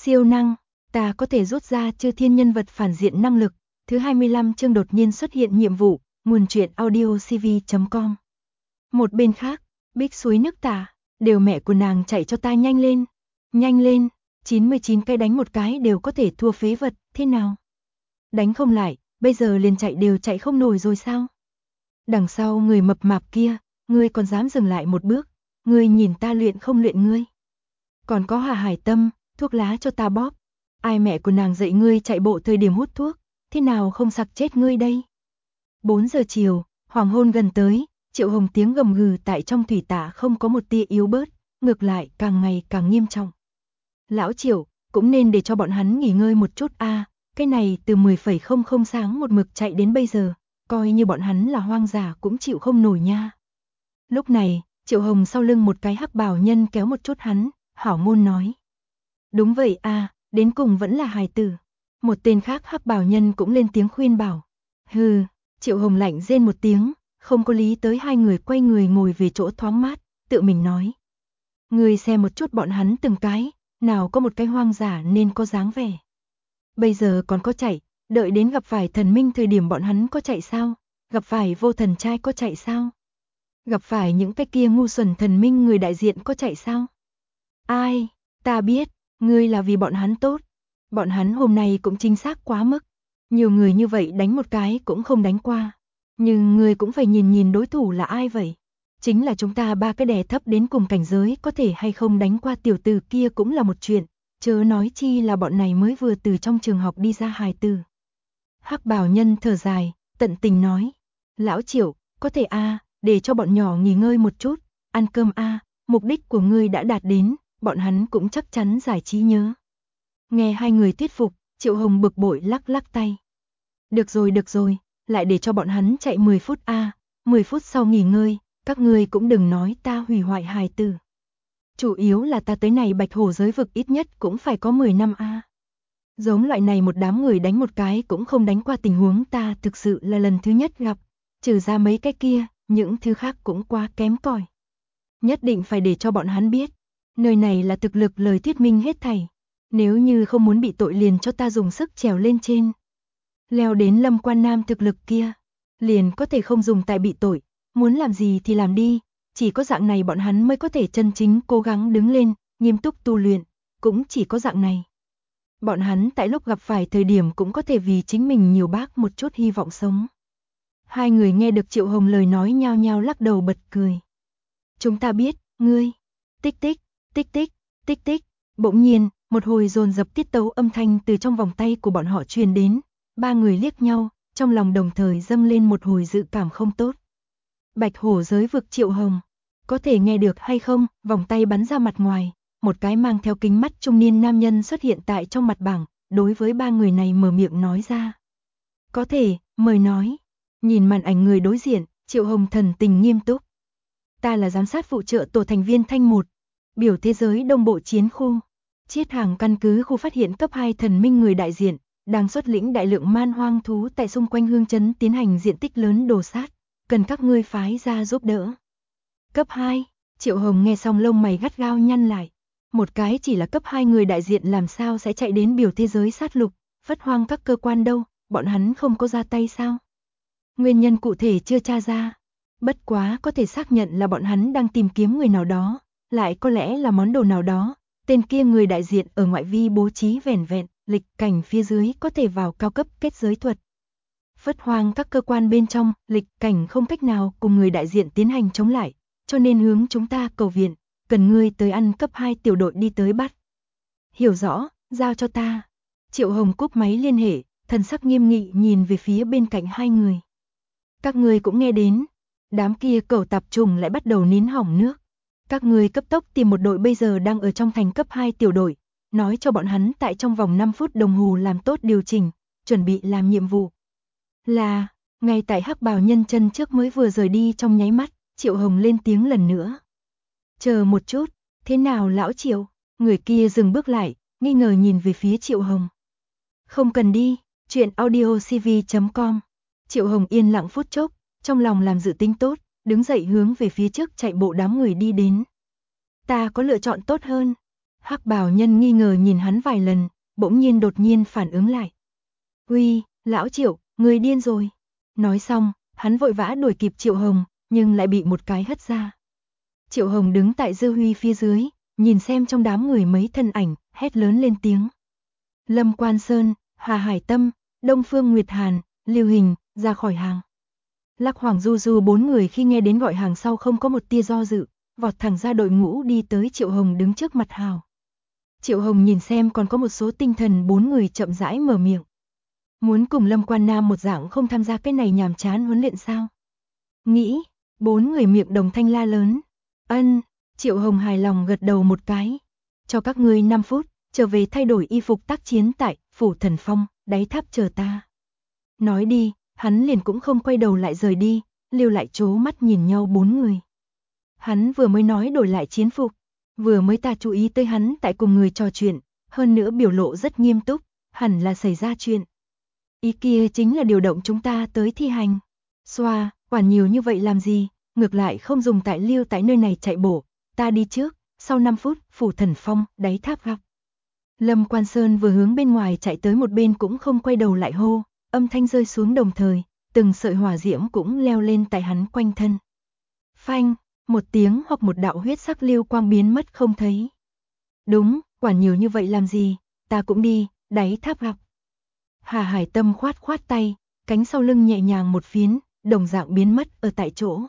Siêu năng, ta có thể rút ra chư thiên nhân vật phản diện năng lực. Thứ 25 chương đột nhiên xuất hiện nhiệm vụ, nguồn truyện audiocv.com. Một bên khác, Bích suối nước tả, đều mẹ của nàng chạy cho ta nhanh lên, 99 cái đánh một cái đều có thể thua phế vật, thế nào? Đánh không lại, bây giờ liền chạy đều chạy không nổi rồi sao? Đằng sau người mập mạp kia, ngươi còn dám dừng lại một bước, ngươi nhìn ta luyện không luyện ngươi? Còn có Hà Hải Tâm, thuốc lá cho ta bóp, ai mẹ của nàng dạy ngươi chạy bộ thời điểm hút thuốc, thế nào không sặc chết ngươi đây? 4 giờ chiều, hoàng hôn gần tới, Triệu Hồng tiếng gầm gừ tại trong thủy tạ không có một tia yếu bớt, ngược lại càng ngày càng nghiêm trọng. Lão Triệu, cũng nên để cho bọn hắn nghỉ ngơi một chút a, cái này từ 10:00 sáng một mực chạy đến bây giờ, coi như bọn hắn là hoang dã cũng chịu không nổi nha. Lúc này, Triệu Hồng sau lưng một cái hắc bào nhân kéo một chút hắn, hảo ngôn nói. Đúng vậy a, đến cùng vẫn là hài tử. Một tên khác hắc bào nhân cũng lên tiếng khuyên bảo. Hừ, Triệu Hồng lạnh rên một tiếng, không có lý tới hai người quay người ngồi về chỗ thoáng mát, tự mình nói. Người xem một chút bọn hắn từng cái, nào có một cái hoang dã nên có dáng vẻ. Bây giờ còn có chạy, đợi đến gặp phải thần minh thời điểm bọn hắn có chạy sao? Gặp phải vô thần trai có chạy sao? Gặp phải những cái kia ngu xuẩn thần minh người đại diện có chạy sao? Ai, ta biết, ngươi là vì bọn hắn tốt. Bọn hắn hôm nay cũng chính xác quá mức. Nhiều người như vậy đánh một cái cũng không đánh qua. Nhưng ngươi cũng phải nhìn đối thủ là ai vậy? Chính là chúng ta ba cái đè thấp đến cùng cảnh giới có thể hay không đánh qua tiểu tử kia cũng là một chuyện. Chớ nói chi là bọn này mới vừa từ trong trường học đi ra hài tử. Hắc bào nhân thở dài, tận tình nói. Lão Triệu, có thể để cho bọn nhỏ nghỉ ngơi một chút, ăn cơm mục đích của ngươi đã đạt đến, bọn hắn cũng chắc chắn giải trí nhớ. Nghe hai người thuyết phục, Triệu Hồng bực bội lắc tay. Được rồi, lại để cho bọn hắn chạy 10 phút 10 phút sau nghỉ ngơi, các ngươi cũng đừng nói ta hủy hoại hài tử. Chủ yếu là ta tới này Bạch Hổ giới vực ít nhất cũng phải có 10 năm Giống loại này một đám người đánh một cái cũng không đánh qua tình huống ta thực sự là lần thứ nhất gặp, trừ ra mấy cái kia, những thứ khác cũng quá kém cỏi. Nhất định phải để cho bọn hắn biết, nơi này là thực lực lời thuyết minh hết thảy. Nếu như không muốn bị tội liền cho ta dùng sức trèo lên trên. Leo đến Lâm Quan Nam thực lực kia, liền có thể không dùng tại bị tội, muốn làm gì thì làm đi, chỉ có dạng này bọn hắn mới có thể chân chính cố gắng đứng lên, nghiêm túc tu luyện, cũng chỉ có dạng này. Bọn hắn tại lúc gặp phải thời điểm cũng có thể vì chính mình nhiều bác một chút hy vọng sống. Hai người nghe được Triệu Hồng lời nói nhao nhao lắc đầu bật cười. Chúng ta biết, ngươi, tích tích, bỗng nhiên, một hồi dồn dập tiết tấu âm thanh từ trong vòng tay của bọn họ truyền đến, ba người liếc nhau, trong lòng đồng thời dâng lên một hồi dự cảm không tốt. Bạch Hổ giới vực Triệu Hồng, có thể nghe được hay không? Vòng tay bắn ra mặt ngoài, một cái mang theo kính mắt trung niên nam nhân xuất hiện tại trong mặt bảng, đối với ba người này mở miệng nói ra. Có thể, mời nói. Nhìn màn ảnh người đối diện, Triệu Hồng thần tình nghiêm túc. Ta là giám sát phụ trợ tổ thành viên Thanh 1, biểu thế giới Đông Bộ chiến khu. Chiết hàng căn cứ khu phát hiện cấp 2 thần minh người đại diện, đang xuất lĩnh đại lượng man hoang thú tại xung quanh hương trấn tiến hành diện tích lớn đồ sát, cần các ngươi phái ra giúp đỡ. Cấp 2, Triệu Hồng nghe xong lông mày gắt gao nhăn lại. Một cái chỉ là cấp 2 người đại diện làm sao sẽ chạy đến biểu thế giới sát lục, phất hoang các cơ quan đâu, bọn hắn không có ra tay sao? Nguyên nhân cụ thể chưa tra ra. Bất quá có thể xác nhận là bọn hắn đang tìm kiếm người nào đó, lại có lẽ là món đồ nào đó. Tên kia người đại diện ở ngoại vi bố trí vẻn vẹn, lịch cảnh phía dưới có thể vào cao cấp kết giới thuật. Phất hoang các cơ quan bên trong, lịch cảnh không cách nào cùng người đại diện tiến hành chống lại, cho nên hướng chúng ta cầu viện, cần ngươi tới ăn cấp 2 tiểu đội đi tới bắt. Hiểu rõ, giao cho ta. Triệu Hồng cúp máy liên hệ, thần sắc nghiêm nghị nhìn về phía bên cạnh hai người. Các ngươi cũng nghe đến, đám kia cẩu tạp trùng lại bắt đầu nín hỏng nước. Các ngươi cấp tốc tìm một đội bây giờ đang ở trong thành cấp 2 tiểu đội, nói cho bọn hắn tại trong vòng 5 phút đồng hồ làm tốt điều chỉnh, chuẩn bị làm nhiệm vụ. Là, ngay tại hắc bào nhân chân trước mới vừa rời đi trong nháy mắt, Triệu Hồng lên tiếng lần nữa. Chờ một chút, thế nào lão Triệu? Người kia dừng bước lại, nghi ngờ nhìn về phía Triệu Hồng. Không cần đi, chuyện audiocv.com. Triệu Hồng yên lặng phút chốc, trong lòng làm dự tính tốt, đứng dậy hướng về phía trước chạy bộ đám người đi đến. Ta có lựa chọn tốt hơn. Hắc bào nhân nghi ngờ nhìn hắn vài lần, bỗng nhiên đột nhiên phản ứng lại. Uy, lão Triệu, người điên rồi. Nói xong, hắn vội vã đuổi kịp Triệu Hồng, nhưng lại bị một cái hất ra. Triệu Hồng đứng tại Dư Huy phía dưới, nhìn xem trong đám người mấy thân ảnh, hét lớn lên tiếng. Lâm Quan Sơn, Hà Hải Tâm, Đông Phương Nguyệt Hàn, Lưu Hình, ra khỏi hàng. Lắc Hoàng Du Du bốn người khi nghe đến gọi hàng sau không có một tia do dự, vọt thẳng ra đội ngũ đi tới Triệu Hồng đứng trước mặt Hào. Triệu Hồng nhìn xem còn có một số tinh thần bốn người chậm rãi mở miệng. Muốn cùng Lâm Quan Nam một dạng không tham gia cái này nhàm chán huấn luyện sao? Nghĩ, bốn người miệng đồng thanh la lớn. Ân, Triệu Hồng hài lòng gật đầu một cái. Cho các ngươi 5 phút, trở về thay đổi y phục tác chiến tại Phủ Thần Phong, đáy tháp chờ ta. Nói đi, hắn liền cũng không quay đầu lại rời đi, lưu lại trố mắt nhìn nhau bốn người. Hắn vừa mới nói đổi lại chiến phục, vừa mới ta chú ý tới hắn tại cùng người trò chuyện, hơn nữa biểu lộ rất nghiêm túc, hẳn là xảy ra chuyện. Ý kia chính là điều động chúng ta tới thi hành. Xoa, quản nhiều như vậy làm gì, ngược lại không dùng tại lưu tại nơi này chạy bộ, ta đi trước, sau 5 phút, Phủ Thần Phong, đáy tháp gặp. Lâm Quan Sơn vừa hướng bên ngoài chạy tới một bên cũng không quay đầu lại hô, âm thanh rơi xuống đồng thời, từng sợi hỏa diễm cũng leo lên tại hắn quanh thân. Phanh, một tiếng hoặc một đạo huyết sắc lưu quang biến mất không thấy. Đúng, quản nhiều như vậy làm gì, ta cũng đi, đáy tháp gặp. Hà Hải Tâm khoát khoát tay, cánh sau lưng nhẹ nhàng một phiến, đồng dạng biến mất ở tại chỗ.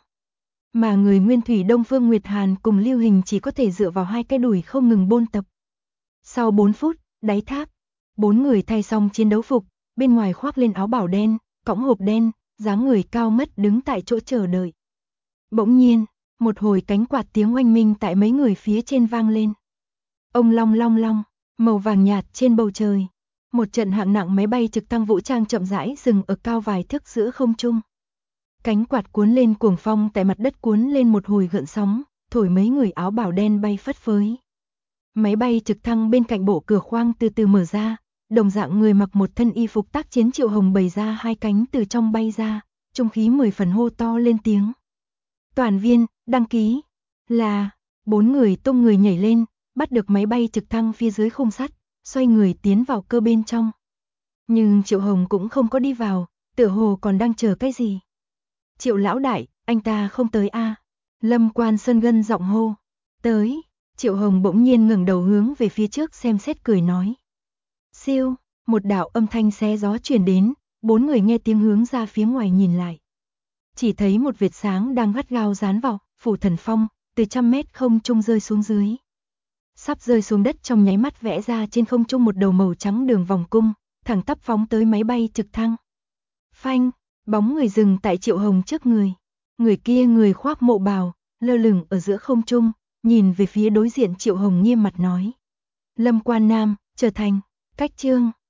Mà người nguyên thủy Đông Phương Nguyệt Hàn cùng Lưu Hình chỉ có thể dựa vào hai cái đùi không ngừng bôn tập. Sau 4 phút, đáy tháp, bốn người thay xong chiến đấu phục, bên ngoài khoác lên áo bảo đen, cõng hộp đen, dáng người cao mất đứng tại chỗ chờ đợi. Bỗng nhiên, một hồi cánh quạt tiếng oanh minh tại mấy người phía trên vang lên. Ông long long long, màu vàng nhạt trên bầu trời. Một trận hạng nặng máy bay trực thăng vũ trang chậm rãi dừng ở cao vài thước giữa không trung. Cánh quạt cuốn lên cuồng phong tại mặt đất cuốn lên một hồi gợn sóng, thổi mấy người áo bào đen bay phất phới. Máy bay trực thăng bên cạnh bộ cửa khoang từ từ mở ra, đồng dạng người mặc một thân y phục tác chiến Triệu Hồng bày ra hai cánh từ trong bay ra, trung khí 10 phần hô to lên tiếng. Toàn viên, đăng ký, là, bốn người tung người nhảy lên, bắt được máy bay trực thăng phía dưới khung sắt, xoay người tiến vào cơ bên trong. Nhưng Triệu Hồng cũng không có đi vào, tựa hồ còn đang chờ cái gì. Triệu lão đại, anh ta không tới a? Lâm Quan Sơn gân giọng hô. Tới. Triệu Hồng bỗng nhiên ngẩng đầu hướng về phía trước xem xét cười nói. Siêu, một đạo âm thanh xé gió truyền đến, bốn người nghe tiếng hướng ra phía ngoài nhìn lại. Chỉ thấy một vệt sáng đang gắt gao dán vào Phủ Thần Phong, từ 100 mét không trung rơi xuống dưới. Sắp rơi xuống đất trong nháy mắt vẽ ra trên không trung một đầu màu trắng đường vòng cung, thẳng tắp phóng tới máy bay trực thăng. Phanh, bóng người dừng tại Triệu Hồng trước người. Người kia người khoác mộ bào, lơ lửng ở giữa không trung, nhìn về phía đối diện Triệu Hồng nghiêm mặt nói. Lâm Quan Nam, trở thành, cách chương.